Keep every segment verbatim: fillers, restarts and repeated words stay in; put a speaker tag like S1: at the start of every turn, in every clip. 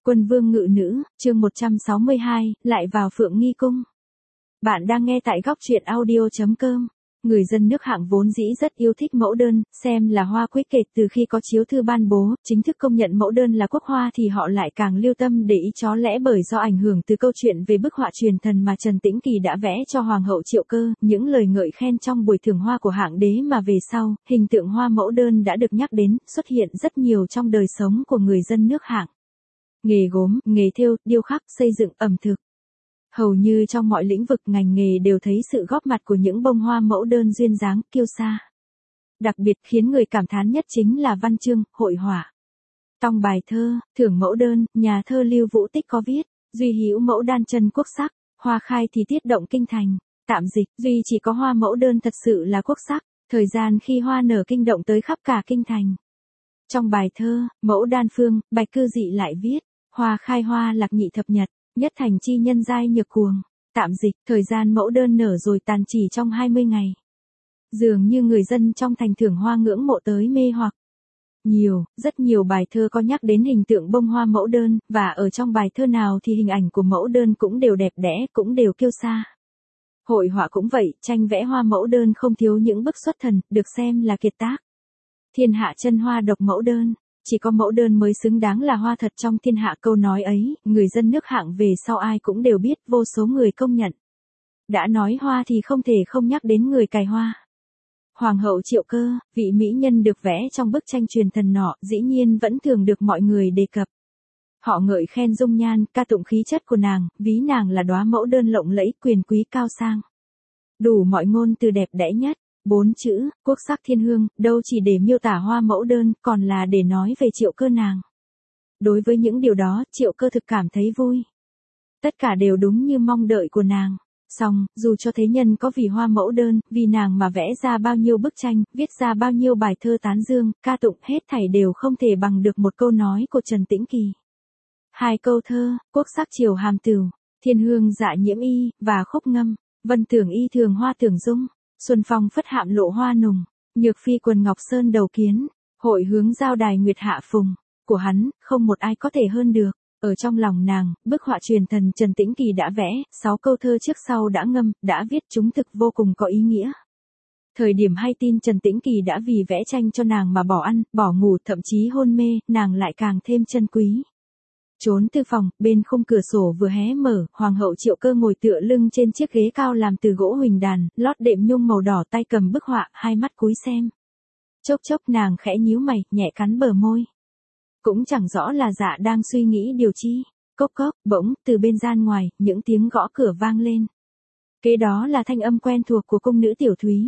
S1: Quân vương ngự nữ, chương một trăm sáu mươi hai, lại vào Phượng Nghi Cung. Bạn đang nghe tại góc truyện audio.com. Người dân nước Hạng vốn dĩ rất yêu thích mẫu đơn, xem là hoa quý kể từ khi có chiếu thư ban bố, chính thức công nhận mẫu đơn là quốc hoa thì họ lại càng lưu tâm để ý chó lẽ bởi do ảnh hưởng từ câu chuyện về bức họa truyền thần mà Trần Tĩnh Kỳ đã vẽ cho Hoàng hậu Triệu Cơ, những lời ngợi khen trong buổi thưởng hoa của Hạng đế mà về sau, hình tượng hoa mẫu đơn đã được nhắc đến, xuất hiện rất nhiều trong đời sống của người dân nước Hạng. Nghề gốm, nghề thêu, điêu khắc, xây dựng, ẩm thực. Hầu như trong mọi lĩnh vực ngành nghề đều thấy sự góp mặt của những bông hoa mẫu đơn duyên dáng, kiêu sa. Đặc biệt khiến người cảm thán nhất chính là văn chương, hội họa. Trong bài thơ, thưởng mẫu đơn, nhà thơ Lưu Vũ Tích có viết, duy hữu mẫu đan chân quốc sắc, hoa khai thì tiết động kinh thành. Tạm dịch, duy chỉ có hoa mẫu đơn thật sự là quốc sắc, thời gian khi hoa nở kinh động tới khắp cả kinh thành. Trong bài thơ, mẫu đan phương, Bạch Cư Dị lại viết, hoa khai hoa lạc nhị thập nhật, nhất thành chi nhân giai nhược cuồng. Tạm dịch, thời gian mẫu đơn nở rồi tàn chỉ trong hai mươi ngày. Dường như người dân trong thành thưởng hoa ngưỡng mộ tới mê hoặc. Nhiều, rất nhiều bài thơ có nhắc đến hình tượng bông hoa mẫu đơn, và ở trong bài thơ nào thì hình ảnh của mẫu đơn cũng đều đẹp đẽ, cũng đều kiêu sa. Hội họa cũng vậy, tranh vẽ hoa mẫu đơn không thiếu những bức xuất thần, được xem là kiệt tác. Thiên hạ chân hoa độc mẫu đơn. Chỉ có mẫu đơn mới xứng đáng là hoa thật trong thiên hạ, câu nói ấy, người dân nước Hạng về sau ai cũng đều biết, vô số người công nhận. Đã nói hoa thì không thể không nhắc đến người cài hoa. Hoàng hậu Triệu Cơ, vị mỹ nhân được vẽ trong bức tranh truyền thần nọ, dĩ nhiên vẫn thường được mọi người đề cập. Họ ngợi khen dung nhan, ca tụng khí chất của nàng, ví nàng là đóa mẫu đơn lộng lẫy, quyền quý cao sang. Đủ mọi ngôn từ đẹp đẽ nhất. Bốn chữ, quốc sắc thiên hương, đâu chỉ để miêu tả hoa mẫu đơn, còn là để nói về Triệu Cơ nàng. Đối với những điều đó, Triệu Cơ thực cảm thấy vui. Tất cả đều đúng như mong đợi của nàng. Song, dù cho thế nhân có vì hoa mẫu đơn, vì nàng mà vẽ ra bao nhiêu bức tranh, viết ra bao nhiêu bài thơ tán dương, ca tụng, hết thảy đều không thể bằng được một câu nói của Trần Tĩnh Kỳ. Hai câu thơ, quốc sắc triều hàm tửu, thiên hương dạ nhiễm y, và khúc ngâm, vân tưởng y thường hoa tưởng dung. Xuân phong phất hạm lộ hoa nùng, nhược phi quần ngọc sơn đầu kiến, hội hướng giao đài nguyệt hạ phùng, của hắn, không một ai có thể hơn được. Ở trong lòng nàng, bức họa truyền thần Trần Tĩnh Kỳ đã vẽ, sáu câu thơ trước sau đã ngâm, đã viết chúng thực vô cùng có ý nghĩa. Thời điểm hay tin Trần Tĩnh Kỳ đã vì vẽ tranh cho nàng mà bỏ ăn, bỏ ngủ, thậm chí hôn mê, nàng lại càng thêm trân quý. Trốn thư phòng, bên khung cửa sổ vừa hé mở, Hoàng hậu Triệu Cơ ngồi tựa lưng trên chiếc ghế cao làm từ gỗ huỳnh đàn, lót đệm nhung màu đỏ, tay cầm bức họa, hai mắt cúi xem. Chốc chốc nàng khẽ nhíu mày, nhẹ cắn bờ môi. Cũng chẳng rõ là dạ đang suy nghĩ điều chi. Cốc cốc, bỗng, từ bên gian ngoài, những tiếng gõ cửa vang lên. Kế đó là thanh âm quen thuộc của cung nữ Tiểu Thúy.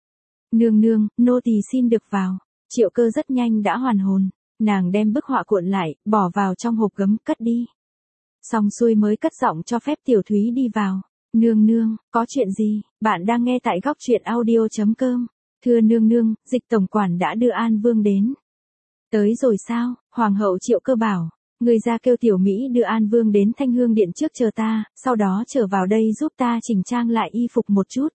S1: Nương nương, nô tỳ xin được vào. Triệu Cơ rất nhanh đã hoàn hồn. Nàng đem bức họa cuộn lại, bỏ vào trong hộp gấm, cất đi. Xong xuôi mới cất giọng cho phép Tiểu Thúy đi vào. Nương nương, có chuyện gì? Bạn đang nghe tại góc truyện audio.com. Thưa nương nương, Dịch tổng quản đã đưa An Vương đến. Tới rồi sao? Hoàng hậu Triệu Cơ bảo. Người ra kêu Tiểu Mỹ đưa An Vương đến Thanh Hương Điện trước chờ ta, sau đó trở vào đây giúp ta chỉnh trang lại y phục một chút.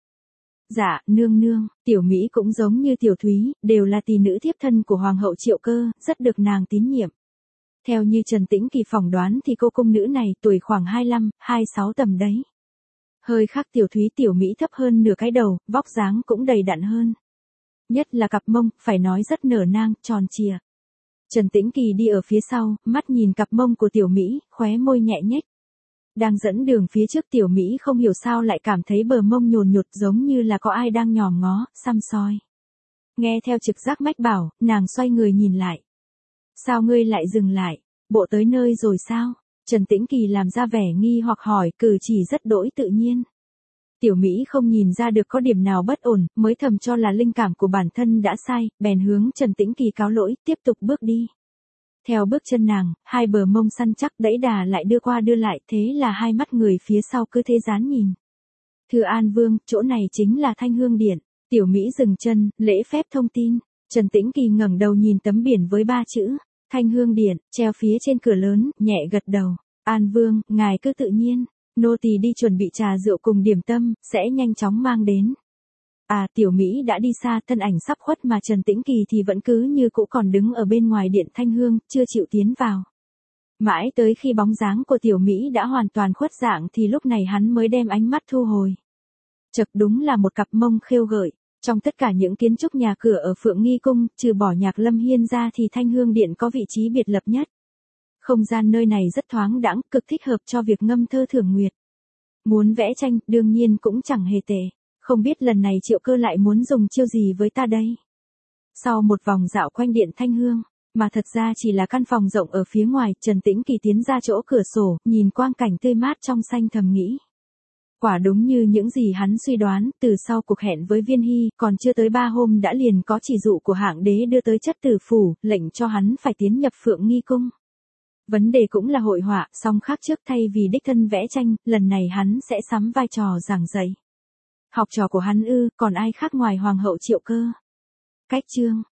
S1: Dạ, nương nương, Tiểu Mỹ cũng giống như Tiểu Thúy, đều là tỷ nữ thiếp thân của Hoàng hậu Triệu Cơ, rất được nàng tín nhiệm. Theo như Trần Tĩnh Kỳ phỏng đoán thì cô cung nữ này tuổi khoảng hai mươi lăm, hai mươi sáu tầm đấy. Hơi khác Tiểu Thúy, Tiểu Mỹ thấp hơn nửa cái đầu, vóc dáng cũng đầy đặn hơn. Nhất là cặp mông, phải nói rất nở nang, tròn trịa. Trần Tĩnh Kỳ đi ở phía sau, mắt nhìn cặp mông của Tiểu Mỹ, khóe môi nhẹ nhếch. Đang dẫn đường phía trước Tiểu Mỹ không hiểu sao lại cảm thấy bờ mông nhồn nhột giống như là có ai đang nhòm ngó, săm soi. Nghe theo trực giác mách bảo, nàng xoay người nhìn lại. Sao ngươi lại dừng lại? Bộ tới nơi rồi sao? Trần Tĩnh Kỳ làm ra vẻ nghi hoặc hỏi, cử chỉ rất đỗi tự nhiên. Tiểu Mỹ không nhìn ra được có điểm nào bất ổn, mới thầm cho là linh cảm của bản thân đã sai, bèn hướng Trần Tĩnh Kỳ cáo lỗi, tiếp tục bước đi. Theo bước chân nàng, hai bờ mông săn chắc đẫy đà lại đưa qua đưa lại, thế là hai mắt người phía sau cứ thế dán nhìn. Thưa An Vương, chỗ này chính là Thanh Hương Điện. Tiểu Mỹ dừng chân, lễ phép thông tin. Trần Tĩnh Kỳ ngẩng đầu nhìn tấm biển với ba chữ Thanh Hương Điện treo phía trên cửa lớn, nhẹ gật đầu. An Vương, ngài cứ tự nhiên, nô tỳ đi chuẩn bị trà rượu cùng điểm tâm, sẽ nhanh chóng mang đến. À, Tiểu Mỹ đã đi xa, thân ảnh sắp khuất mà Trần Tĩnh Kỳ thì vẫn cứ như cũ còn đứng ở bên ngoài điện Thanh Hương, chưa chịu tiến vào. Mãi tới khi bóng dáng của tiểu Mỹ đã hoàn toàn khuất dạng thì lúc này hắn mới đem ánh mắt thu hồi. Chật, đúng là một cặp mông khêu gợi. Trong tất cả những kiến trúc nhà cửa ở Phượng Nghi Cung, trừ bỏ Nhạc Lâm Hiên ra thì Thanh Hương Điện có vị trí biệt lập nhất. Không gian nơi này rất thoáng đãng, cực thích hợp cho việc ngâm thơ thưởng nguyệt. Muốn vẽ tranh, đương nhiên cũng chẳng hề tệ. Không biết lần này Triệu Cơ lại muốn dùng chiêu gì với ta đây? Sau một vòng dạo quanh điện Thanh Hương, mà thật ra chỉ là căn phòng rộng ở phía ngoài, Trần Tĩnh Kỳ tiến ra chỗ cửa sổ, nhìn quang cảnh tươi mát trong xanh thầm nghĩ. Quả đúng như những gì hắn suy đoán, từ sau cuộc hẹn với Viên Hy, còn chưa tới ba hôm đã liền có chỉ dụ của hạng đế đưa tới chất tử phủ, lệnh cho hắn phải tiến nhập Phượng Nghi Cung. Vấn đề cũng là hội họa, song khác trước thay vì đích thân vẽ tranh, lần này hắn sẽ sắm vai trò giảng dạy. Học trò của hắn ư, còn ai khác ngoài Hoàng hậu Triệu Cơ? Cách chương